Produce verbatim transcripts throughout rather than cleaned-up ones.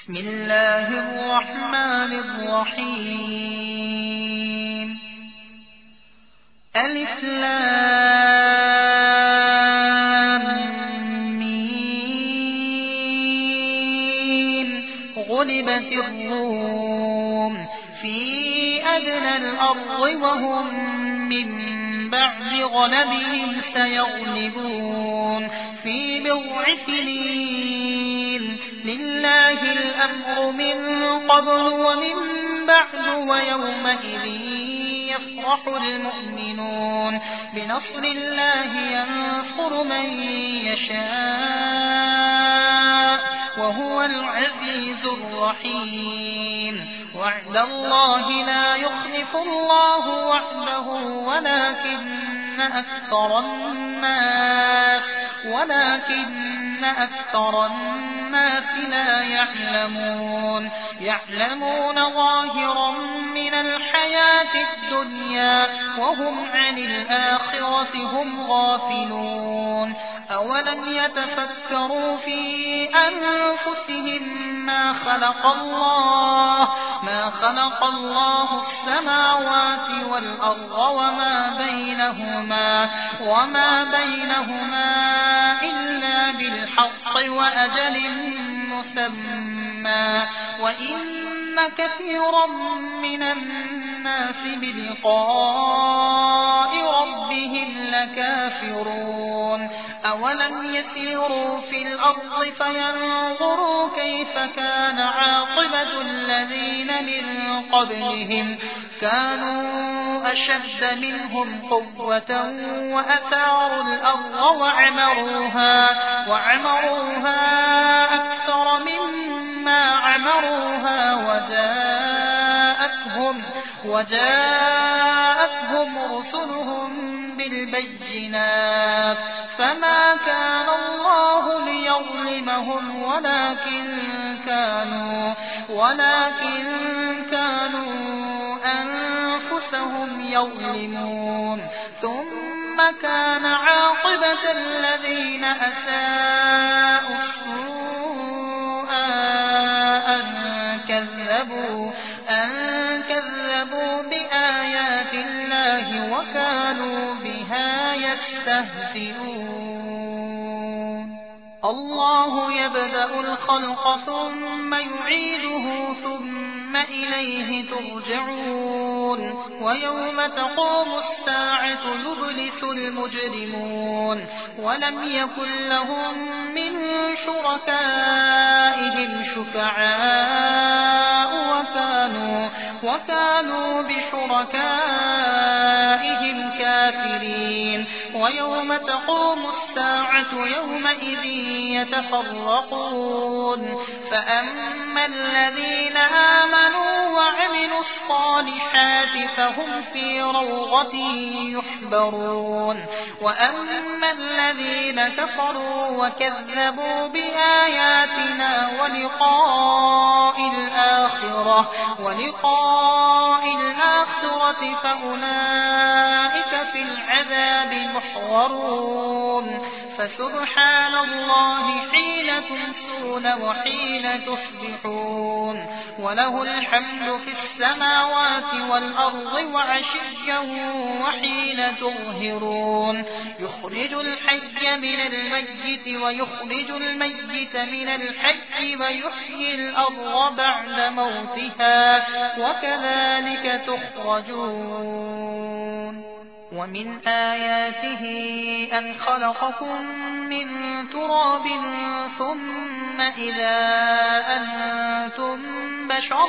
بسم الله الرحمن الرحيم ألف لام ميم غلبت الروم في أدنى الأرض وهم من بعد غلبهم سيغلبون في بضع سنين لله الأمر من قبل ومن بعد ويومئذ يفرح المؤمنون بنصر الله ينصر من يشاء وهو العزيز الرحيم وعد الله لا يخلف الله وعده ولكن أكثر الناس ولكن أكثر الناس لا يعلمون يعلمون ظاهرا من الحياة الدنيا وهم عن الآخرة هم غافلون أولم يتفكروا في أنفسهم ما خلق الله ما خلق الله السماوات والأرض وما بينهما وما بينهما إلا بالحق وأجل مسمى وإن كثيرا من الناس بلقاء ربهم لكافرون أولم يسيروا في الأرض فينظروا كيف كان عاقبة الذين من قبلهم كانوا أشد منهم قوة وأثاروا الأرض وعمروها, وعمروها أكثر مما عمروها وجاءتهم, وجاءتهم رسلهم بالبينات فما كان الله ليظلمهم ولكن كانوا, ولكن كانوا أنفسهم يظلمون ثم كان عاقبة الذين أساءوا السوء أن كذبوا, أن كذبوا بآيات الله وكانوا بها يستهزئون الله يبدأ الخلق ثم يعيده ثم إليه ترجعون ويوم تقوم الساعة يبلس المجرمون ولم يكن لهم من شركائهم شفعاء وكانوا, وكانوا بشركائهم كافرين ويوم تقوم الساعة يومئذ يتفرقون فأما الذين آمنوا وعملوا الصالحات فهم في روضة يحبرون وأما الذين كفروا وكذبوا بآياتنا ولقاء الآخرة, ولقاء الآخرة فأولئك في العذاب محضرون فسبحان الله حين تمسون وحين تصبحون وله الحمد في السماوات والأرض وعشيا وحين تظهرون يخرج الحي من الميت ويخرج الميت من الحي ويحيي الأرض بعد موتها وكذلك تخرجون ومن آياته أن خلقكم من تراب ثم إذا أنتم بشر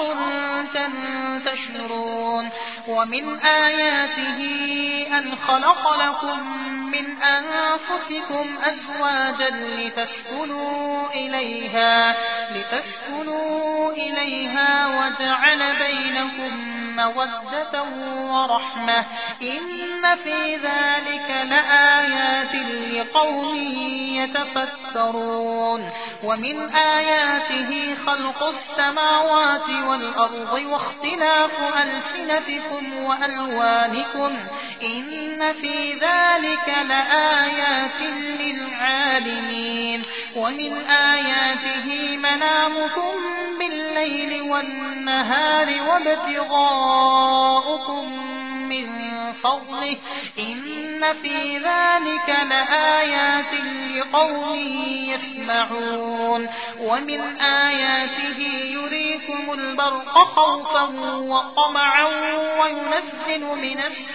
تنتشرون ومن آياته أن خلق لكم من أنفسكم أزواجا لتسكنوا إليها, لتسكنوا إليها وجعل بينكم مودة ورحمة إن في ذلك لآيات لقوم يتفكرون ومن آياته خلق السماوات والأرض واختلاف ألسنتكم وألوانكم إن في ذلك لآيات للعالمين ومن آياته منامكم بالليل الليل والنهار وابتغاؤكم من فضله إن في ذلك لآيات لقوم يسمعون ومن آياته يريكم البرق خوفا وطمعا وينزل من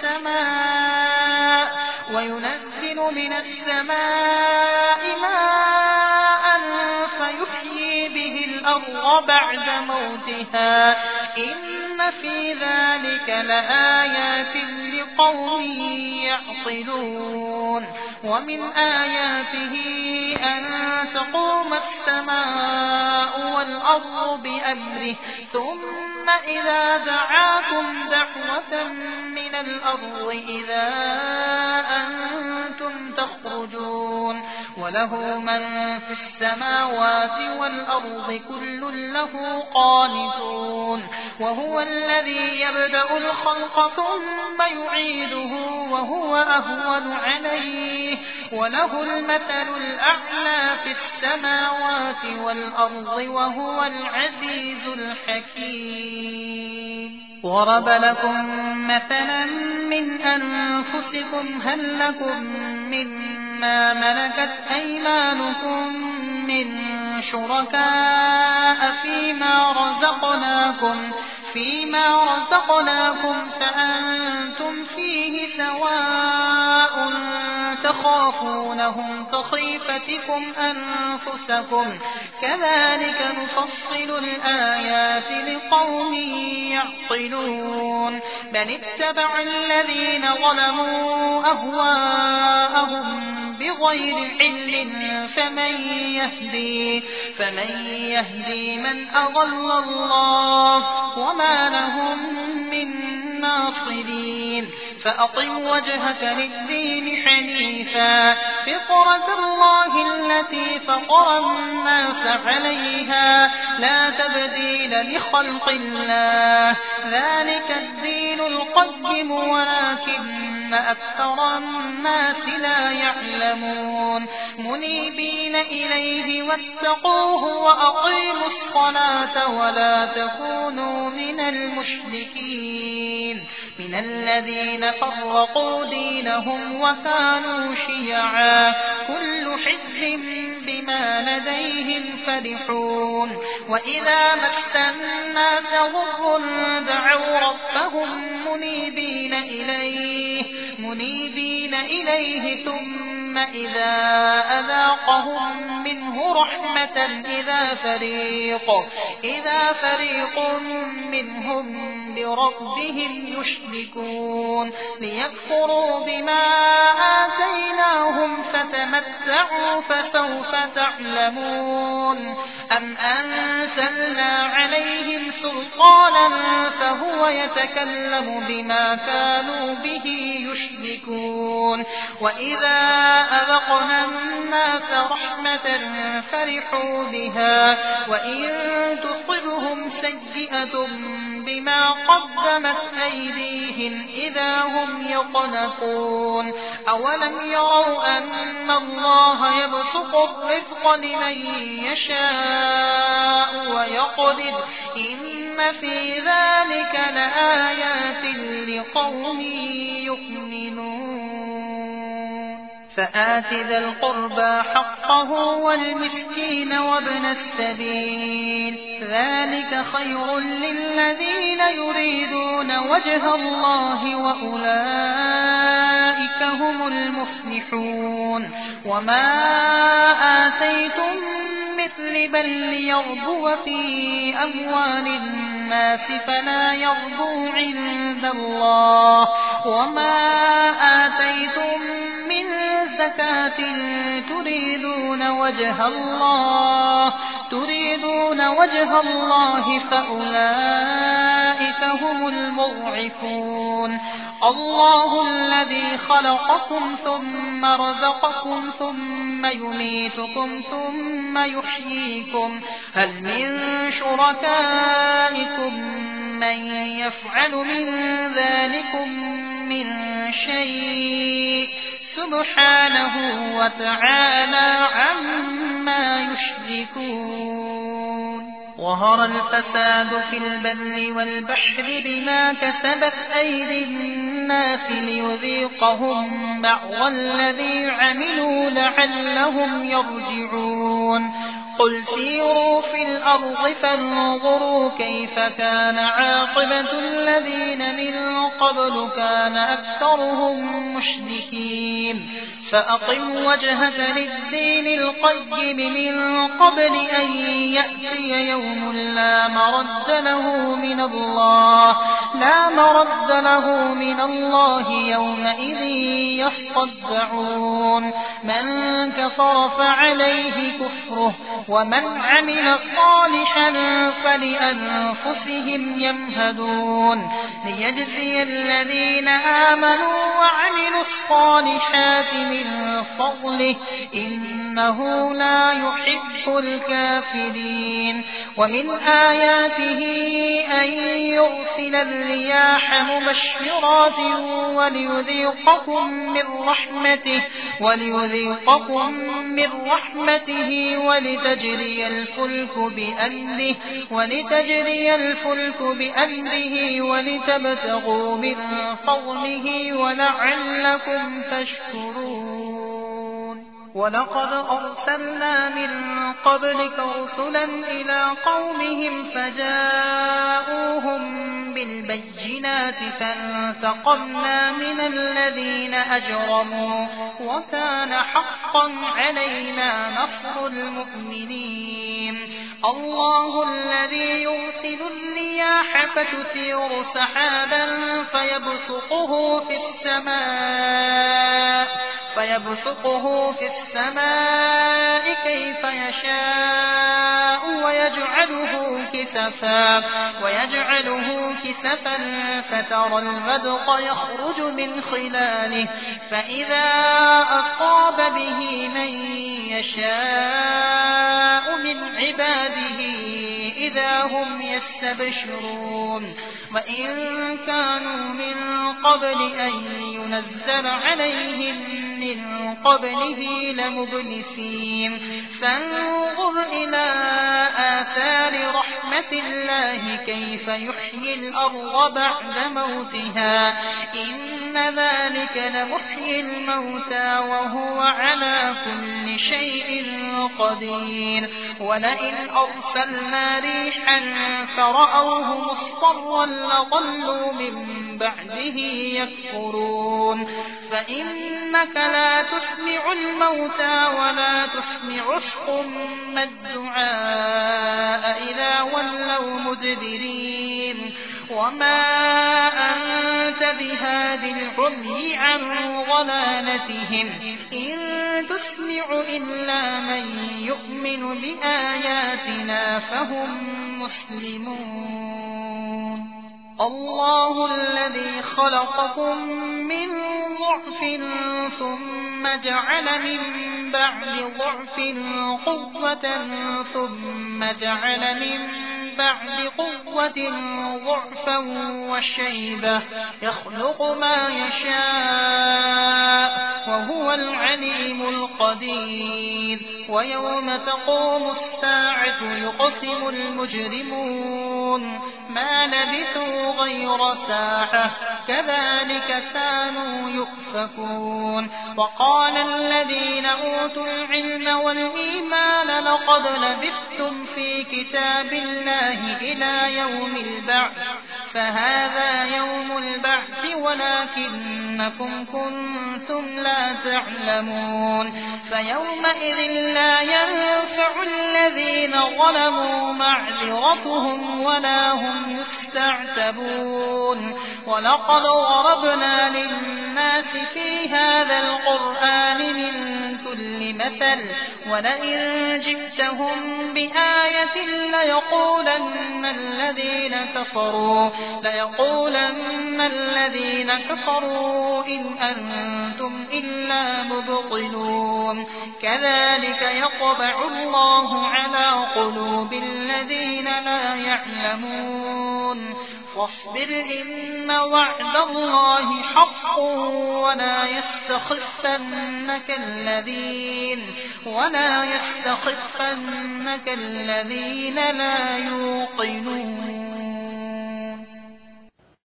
السماء وينزل من السماء ماء فيحيي به الأرض بعد موتها إن في ذلك لآيات لقوم يعقلون ومن آياته أن تقوم السماء والأرض بأمره ثم إذا دعاكم دعوة من الأرض إذا أنتم تخرجون وله من في السماوات والأرض كل له قانتون وهو الذي يبدأ الخلق ثم يعيده وهو أهون عليه وله المثل الأعلى في السماوات والأرض وهو العزيز الحكيم ضرب لكم مثلا من أنفسكم هل لكم مما ملكت أيمانكم من شركاء فيما رزقناكم فيما رزقناكم فأنتم فيه سواء تخافونهم كخيفتكم أنفسكم كذلك نفصل الآيات لقوم يعقلون بل اتبع الذين ظلموا أهواءهم بغير علم فمن يهدي فمن يهدي من أضل الله وما لهم من ناصرين فأقم وجهك للدين حنيفا فطرة الله التي فطر الناس عليها لا تبديل لخلق الله ذلك الدين القيم ولكن أكثر الناس لا يعلمون منيبين إليه واتقوه وأقيموا الصلاة ولا تكونوا من المشركين من الذين فرقوا دينهم وكانوا شيعا كل حزب بما لديهم فرحون وإذا مس الناس ضر دعوا ربهم منيبين إليه منيبين إليه ثم إذا أذاقهم منه رحمة إذا فريق إذا فريق منهم بربهم يشركون ليكفروا بما آتيناهم فتمتعوا فسوف تعلمون أم أنزلنا عليهم سلطانا فهو يتكلم بما كانوا به يشركون وإذا أذقنا الناس رحمة فرحوا بها وإن تصبهم سيئة بما قدمت أيديهم إذا هم يقنطون أولم يروا أن الله يبسط الرزق لمن يشاء ويقدر إن في ذلك لآيات لقوم يؤمنون فآت ذا القربى حقه والمسكين وابن السبيل ذلك خير للذين يريدون وجه الله وأولئك هم المفلحون وما آتيتم مثل بل ليربو في أموال الناس فلا يربو عند الله وما آتيتم من زكاة تريدون وجه الله تريدون وجه الله فأولئك هم المضعفون الله الذي خلقكم ثم رزقكم ثم يميتكم ثم يحييكم هل من شركائكم من يفعل من ذلكم من شيء سبحانه وتعالى عما يشركون ظهر الفساد في البر والبحر بما كسبت أيدي الناس ليذيقهم بعض الذي عملوا لعلهم يرجعون قل سيروا في الأرض فانظروا كيف كان عاقبة الذين من قبل كان أكثرهم مشركين فأقم وجهك للدين القيم من قبل أن يأتي يوم لا مرد له من الله لا مرد له من الله يومئذ يصدعون من كفر فعليه كفره ومن عمل صالحا فلأنفسهم يمهدون ليجزي الذين آمنوا وعملوا الصالحات من فضله إنه لا يحب الكافرين ومن آياته أن يرسل الرياح مبشرات وليذيقكم من رحمته وليذيقكم من رحمته ولتجري الفلك بأمره ولتجري الفلك بأمره ولتبتغوا من فضله ولعلكم تشكرون ولقد أرسلنا من قبلك رسلا إلى قومهم فجاءوهم بالبينات فانتقمنا من الذين أجرموا وكان حقا علينا نصر المؤمنين الله الذي يرسل الرياح فتثير سحابا فيبسطه في السماء فيبسطه في السماء كيف يشاء ويجعله كسفا ويجعله كسفا فترى الودق يخرج من خلاله فإذا أصاب به من يشاء من عباده إذا هم يستبشرون وإن كانوا من قبل أن ينزل عليهم من قبله لمبلسين فانظر إلى آثار رحمة الله كيف يحيي الأرض بعد موتها إن ذلك لمحيي الموتى وهو على كل شيء قدير ولئن أرسلنا ريحا فرأوه مصفرا لظلوا من بعده يكفرون فإنك لا تسمع الموتى ولا تسمع الصم الدعاء إذا ولوا مدبرين وما أنت بهاد العمي عن ضلالتهم إن تسمع إلا من يؤمن بآياتنا فهم مسلمون الله الذي خلقكم من ضعف ثم جعل من بعد ضعف قوة ثم جعل من بعد قوة ضعفا وشيبة يخلق ما يشاء وهو العليم القدير ويوم تقوم الساعة يقسم المجرمون ما لبثوا غير ساعة كذلك كانوا يؤفكون وقال الذين أوتوا العلم والإيمان لقد لبثتم في كتاب الله إلى يوم البعث فهذا يوم البعث ولكنكم كنتم لا تعلمون فيومئذ لا ينفع الذين ظلموا معذرتهم ولا هم يستعتبون ولقد ضربنا للناس في هذا القرآن من كل مثل ولئن جئتهم بآية ليقولن الذين كفروا ليقولن الذين كفروا إن أنتم إلا مبطلون كذلك يطبع الله على قلوب الذين لا يعلمون واصبر إن وعد الله حق ولا يستخفنك الذين ولا يستخفنك الذين لا يؤمنون